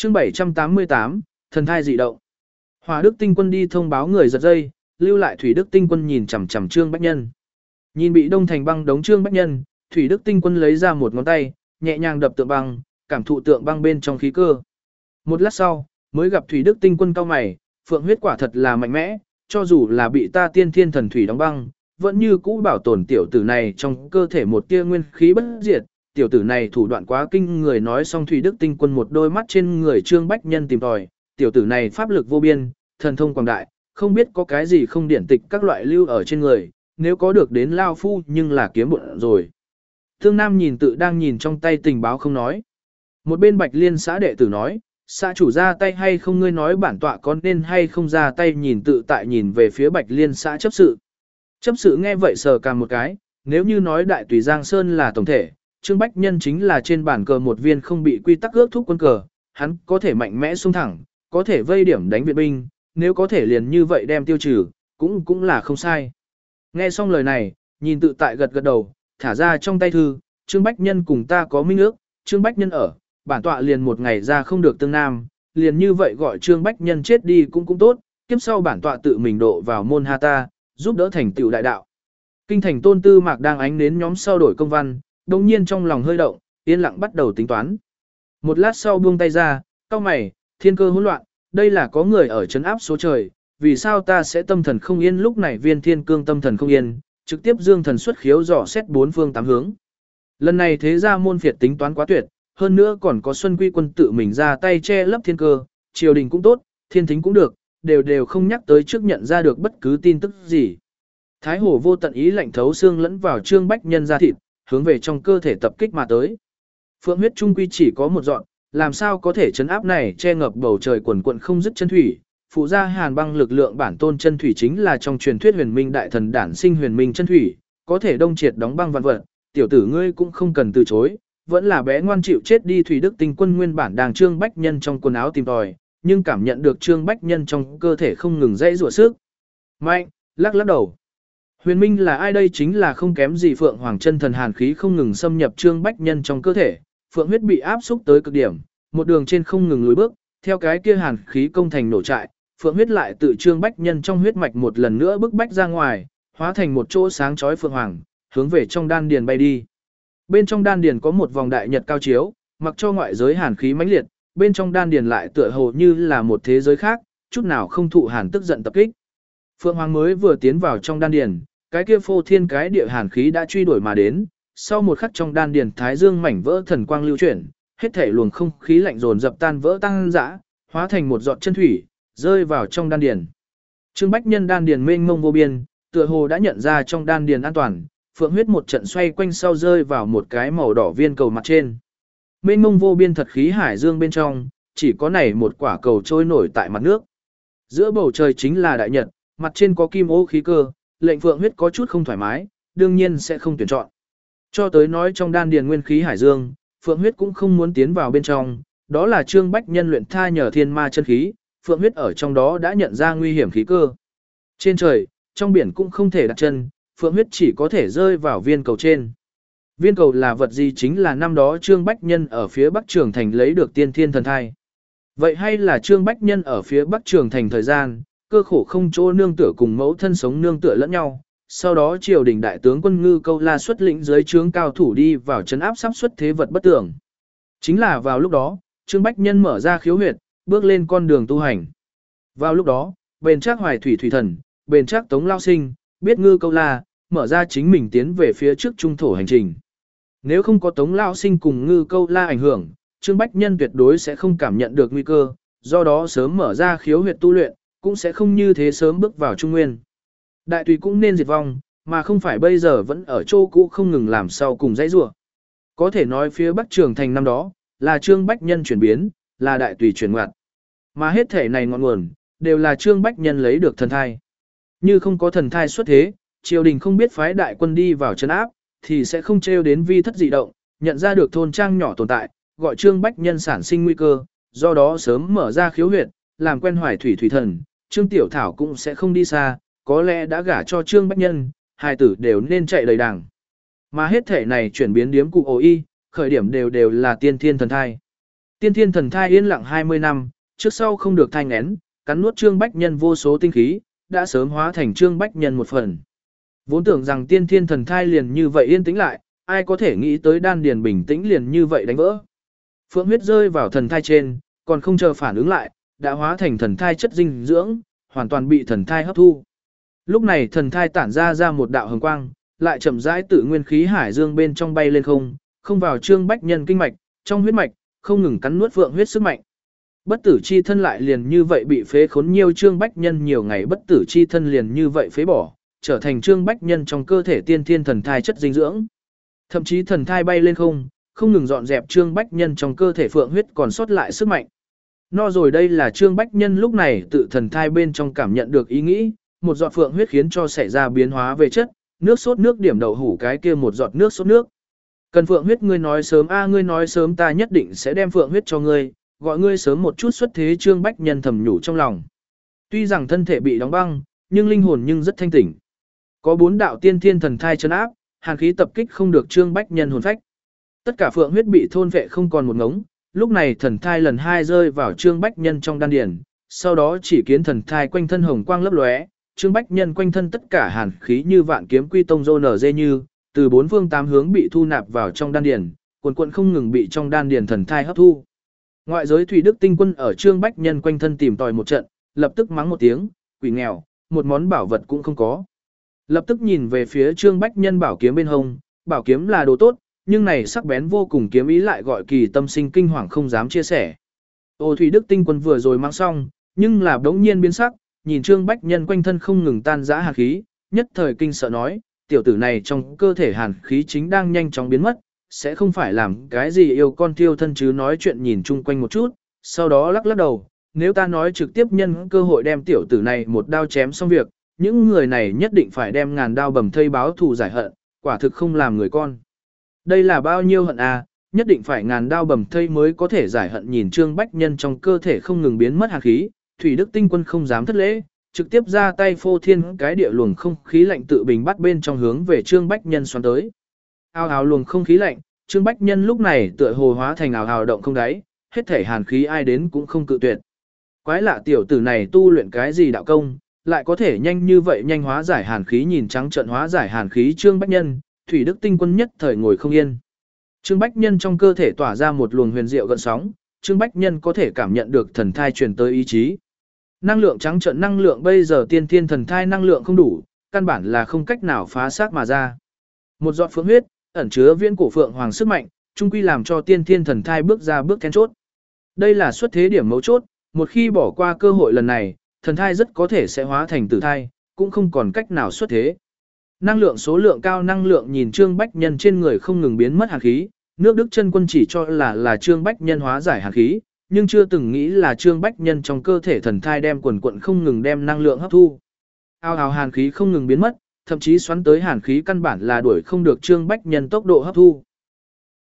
Chương 788, thần thai dị động. Hỏa Đức Tinh Quân đi thông báo người giật dây, lưu lại Thủy Đức Tinh Quân nhìn chằm chằm Trương Bách Nhân. Nhìn bị đông thành băng đống Trương Bách Nhân, Thủy Đức Tinh Quân lấy ra một ngón tay, nhẹ nhàng đập tượng băng, cảm thụ tượng băng bên trong khí cơ. Một lát sau, mới gặp Thủy Đức Tinh Quân cau mày, phượng huyết quả thật là mạnh mẽ, cho dù là bị ta tiên thiên thần thủy đóng băng, vẫn như cũ bảo tồn tiểu tử này trong cơ thể một tia nguyên khí bất diệt. Tiểu tử này thủ đoạn quá kinh người. Nói xong Thủy Đức Tinh Quân một đôi mắt trên người Trương Bách Nhân tìm tòi, tiểu tử này pháp lực vô biên, thần thông quảng đại, không biết có cái gì không điển tịch các loại lưu ở trên người, nếu có được đến lao phu nhưng là kiếm bộn rồi. Thương Nam nhìn tự đang nhìn trong tay tình báo không nói. Một bên Bạch Liên xã đệ tử nói, xã chủ ra tay hay không, ngươi nói bản tọa có nên hay không ra tay. Nhìn tự tại nhìn về phía Bạch Liên xã chấp sự. Chấp sự nghe vậy sờ cằm một cái, nếu như nói đại tùy Giang Sơn là tổng thể, Trương Bách Nhân chính là trên bàn cờ một viên không bị quy tắc ước thúc quân cờ, hắn có thể mạnh mẽ xung thẳng, có thể vây điểm đánh viện binh, nếu có thể liền như vậy đem tiêu trừ, cũng là không sai. Nghe xong lời này, nhìn tự tại gật gật đầu, thả ra trong tay thư, Trương Bách Nhân cùng ta có minh ước, Trương Bách Nhân ở, bản tọa liền một ngày ra không được tương nam, liền như vậy gọi Trương Bách Nhân chết đi cũng tốt, kiếp sau bản tọa tự mình độ vào môn ha ta, giúp đỡ thành tựu đại đạo. Kinh thành Tôn Tư Mạc đang ánh đến nhóm sau đổi công văn, đồng nhiên trong lòng hơi động, yên lặng bắt đầu tính toán. Một lát sau buông tay ra, cau mày, thiên cơ hỗn loạn, đây là có người ở trấn áp số trời, vì sao ta sẽ tâm thần không yên. Lúc này Viên Thiên Cương tâm thần không yên, trực tiếp dương thần xuất khiếu dò xét bốn phương tám hướng. Lần này thế ra môn phiệt tính toán quá tuyệt, hơn nữa còn có Xuân Quy Quân tự mình ra tay che lấp thiên cơ, triều đình cũng tốt, thiên thính cũng được, đều không nhắc tới trước nhận ra được bất cứ tin tức gì. Thái Hổ vô tận ý lạnh thấu xương lẫn vào Trương Bách Nhân ra thịt, hướng về trong cơ thể tập kích mà tới. Phượng huyết trung quy chỉ có một dọn, làm sao có thể chấn áp này che ngập bầu trời quần quận không dứt chân thủy. Phụ gia hàn băng lực lượng bản tôn chân thủy chính là trong truyền thuyết huyền minh đại thần đản sinh huyền minh chân thủy, có thể đông triệt đóng băng vạn vật. Tiểu tử ngươi cũng không cần từ chối, vẫn là bé ngoan chịu chết đi. Thủy Đức Tinh Quân nguyên bản đang Trương Bách Nhân trong quần áo tìm tòi, nhưng cảm nhận được Trương Bách Nhân trong cơ thể không ngừng dãy rủa sức mạnh, lắc đầu. Huyền minh là ai? Đây chính là không kém gì Phượng Hoàng chân thần, hàn khí không ngừng xâm nhập Trương Bách Nhân trong cơ thể, phượng huyết bị áp xúc tới cực điểm, một đường trên không ngừng lùi bước, theo cái kia hàn khí công thành nổ trại, phượng huyết lại tự Trương Bách Nhân trong huyết mạch một lần nữa bức bách ra ngoài, hóa thành một chỗ sáng chói phượng hoàng, hướng về trong đan điền bay đi. Bên trong đan điền có một vòng đại nhật cao chiếu, mặc cho ngoại giới hàn khí mãnh liệt, bên trong đan điền lại tựa hồ như là một thế giới khác, chút nào không thụ hàn tức giận tập kích. Phượng hoàng mới vừa tiến vào trong đan điền, cái kia phô thiên cái địa hàn khí đã truy đuổi mà đến, sau một khắc trong đan điền thái dương mảnh vỡ thần quang lưu chuyển, hết thể luồng không khí lạnh dồn dập tan vỡ tăng dã, hóa thành một giọt chân thủy, rơi vào trong đan điền. Trương Bách Nhân đan điền mênh mông vô biên, tựa hồ đã nhận ra trong đan điền an toàn, phượng huyết một trận xoay quanh sau rơi vào một cái màu đỏ viên cầu mặt trên. Mênh mông vô biên thật khí hải dương bên trong, chỉ có này một quả cầu trôi nổi tại mặt nước. Giữa bầu trời chính là đại nhật, mặt trên có kim ô khí cơ, lệnh phượng huyết có chút không thoải mái, đương nhiên sẽ không tuyển chọn. Cho tới nói trong đan điền nguyên khí hải dương, phượng huyết cũng không muốn tiến vào bên trong, đó là Trương Bách Nhân luyện tha nhờ thiên ma chân khí, phượng huyết ở trong đó đã nhận ra nguy hiểm khí cơ. Trên trời, trong biển cũng không thể đặt chân, phượng huyết chỉ có thể rơi vào viên cầu trên. Viên cầu là vật gì? Chính là năm đó Trương Bách Nhân ở phía Bắc Trường Thành lấy được tiên thiên thần thai. Vậy hay là Trương Bách Nhân ở phía Bắc Trường Thành thời gian, cơ khổ không chỗ nương tựa cùng mẫu thân sống nương tựa lẫn nhau. Sau đó triều đình đại tướng quân Ngư Câu La xuất lĩnh dưới trướng cao thủ đi vào trấn áp sắp xuất thế vật bất tưởng. Chính là vào lúc đó, Trương Bách Nhân mở ra khiếu huyệt, bước lên con đường tu hành. Vào lúc đó, bền chắc Hoài Thủy Thủy Thần, bền chắc Tống Lao Sinh, biết Ngư Câu La, mở ra chính mình tiến về phía trước trung thổ hành trình. Nếu không có Tống Lao Sinh cùng Ngư Câu La ảnh hưởng, Trương Bách Nhân tuyệt đối sẽ không cảm nhận được nguy cơ, do đó sớm mở ra khiếu huyệt tu luyện, cũng sẽ không như thế sớm bước vào Trung Nguyên. Đại tùy cũng nên diệt vong, mà không phải bây giờ vẫn ở chỗ cũ không ngừng làm sau cùng dãy rủa. Có thể nói phía Bắc Trường Thành năm đó, là Trương Bách Nhân chuyển biến, là đại tùy chuyển ngoặt. Mà hết thể này ngọn nguồn, đều là Trương Bách Nhân lấy được thần thai. Như không có thần thai xuất thế, triều đình không biết phái đại quân đi vào trấn áp, thì sẽ không trêu đến vi thất dị động, nhận ra được thôn trang nhỏ tồn tại, gọi Trương Bách Nhân sản sinh nguy cơ, do đó sớm mở ra khiếu huyệt, làm quen Hoài Thủy Thủy Thần, Trương Tiểu Thảo cũng sẽ không đi xa, có lẽ đã gả cho Trương Bách Nhân, hai tử đều nên chạy đầy đàng. Mà hết thể này chuyển biến điếm cụ ổ y, khởi điểm đều là tiên thiên thần thai. Tiên thiên thần thai yên lặng 20 năm, trước sau không được thai nghén, cắn nuốt Trương Bách Nhân vô số tinh khí, đã sớm hóa thành Trương Bách Nhân một phần. Vốn tưởng rằng tiên thiên thần thai liền như vậy yên tĩnh lại, ai có thể nghĩ tới đan điền bình tĩnh liền như vậy đánh vỡ. Phượng huyết rơi vào thần thai trên, còn không chờ phản ứng lại, đã hóa thành thần thai chất dinh dưỡng, hoàn toàn bị thần thai hấp thu. Lúc này thần thai tản ra một đạo hồng quang, lại chậm rãi tự nguyên khí hải dương bên trong bay lên không vào Trương Bách Nhân kinh mạch, trong huyết mạch, không ngừng cắn nuốt phượng huyết sức mạnh. Bất tử chi thân lại liền như vậy bị phế khốn nhiều Trương Bách Nhân nhiều ngày bất tử chi thân liền như vậy phế bỏ, trở thành Trương Bách Nhân trong cơ thể tiên thiên thần thai chất dinh dưỡng. Thậm chí thần thai bay lên không ngừng dọn dẹp Trương Bách Nhân trong cơ thể phượng huyết còn sót lại sức mạnh. No rồi đây là Trương Bách Nhân lúc này tự thần thai bên trong cảm nhận được ý nghĩ, một giọt phượng huyết khiến cho xảy ra biến hóa về chất, nước sốt nước điểm đậu hủ cái kia một giọt nước sốt nước. Cần phượng huyết ngươi nói sớm ngươi nói sớm ta nhất định sẽ đem phượng huyết cho ngươi, gọi ngươi sớm một chút xuất thế. Trương Bách Nhân thầm nhủ trong lòng. Tuy rằng thân thể bị đóng băng, nhưng linh hồn nhưng rất thanh tỉnh. Có 4 đạo tiên thiên thần thai trấn áp, hàn khí tập kích không được Trương Bách Nhân hồn phách. Tất cả phượng huyết bị thôn vệ không còn một ngống, lúc này thần thai lần 2 rơi vào Trương Bách Nhân trong đan điền, sau đó chỉ kiến thần thai quanh thân hồng quang lấp lóe, Trương Bách Nhân quanh thân tất cả hàn khí như vạn kiếm quy tông rô nở dê như, từ 4 phương 8 hướng bị thu nạp vào trong đan điền, cuồn cuộn không ngừng bị trong đan điền thần thai hấp thu. Ngoại giới Thủy Đức Tinh Quân ở Trương Bách Nhân quanh thân tìm tòi một trận, lập tức mắng một tiếng, quỷ nghèo, một món bảo vật cũng không có. Lập tức nhìn về phía Trương Bách Nhân bảo kiếm bên hông, bảo kiếm là đồ tốt, nhưng này sắc bén vô cùng kiếm ý lại gọi Kỳ tâm sinh kinh hoàng không dám chia sẻ. Ô Thủy Đức Tinh Quân vừa rồi mang xong, nhưng là đống nhiên biến sắc, nhìn Trương Bách Nhân quanh thân không ngừng tan rã hàn khí, nhất thời kinh sợ nói, tiểu tử này trong cơ thể hàn khí chính đang nhanh chóng biến mất, sẽ không phải làm cái gì yêu con thiêu thân chứ. Nói chuyện nhìn chung quanh một chút, sau đó lắc lắc đầu, nếu ta nói trực tiếp nhân cơ hội đem tiểu tử này một đao chém xong việc, những người này nhất định phải đem ngàn đao bầm thây báo thù giải hận, quả thực không làm người con. Đây là bao nhiêu hận à, nhất định phải ngàn đao bầm thây mới có thể giải hận. Nhìn Trương Bách Nhân trong cơ thể không ngừng biến mất hàn khí, Thủy Đức Tinh Quân không dám thất lễ, trực tiếp ra tay phô thiên cái địa luồng không khí lạnh tự bình bắt bên trong hướng về Trương Bách Nhân xoắn tới. Ào ào luồng không khí lạnh, Trương Bách Nhân lúc này tựa hồ hóa thành ào ào động không đáy, hết thể hàn khí ai đến cũng không cự tuyệt. Quái lạ tiểu tử này tu luyện cái gì đạo công, lại có thể nhanh như vậy nhanh hóa giải hàn khí. Nhìn trắng trợn hóa giải hàn khí Trương Bách Nhân, Thủy Đức Tinh Quân nhất thời ngồi không yên. Trương Bách Nhân trong cơ thể tỏa ra một luồng huyền diệu gợn sóng, Trương Bách Nhân có thể cảm nhận được thần thai truyền tới ý chí. Năng lượng trắng trợn năng lượng bây giờ tiên thiên thần thai năng lượng không đủ, căn bản là không cách nào phá xác mà ra. Một giọt phượng huyết, ẩn chứa viễn cổ phượng hoàng sức mạnh, chung quy làm cho tiên thiên thần thai bước ra bước then chốt. Đây là xuất thế điểm mấu chốt, một khi bỏ qua cơ hội lần này, thần thai rất có thể sẽ hóa thành tử thai, cũng không còn cách nào xuất thế. Năng lượng số lượng cao năng lượng nhìn Trương Bách Nhân trên người không ngừng biến mất hàn khí, nước Đức Chân Quân chỉ cho là Trương Bách Nhân hóa giải hàn khí, nhưng chưa từng nghĩ là Trương Bách Nhân trong cơ thể thần thai đem quần quận không ngừng đem năng lượng hấp thu. Ao ào hàn khí không ngừng biến mất, thậm chí xoắn tới hàn khí căn bản là đuổi không được Trương Bách Nhân tốc độ hấp thu.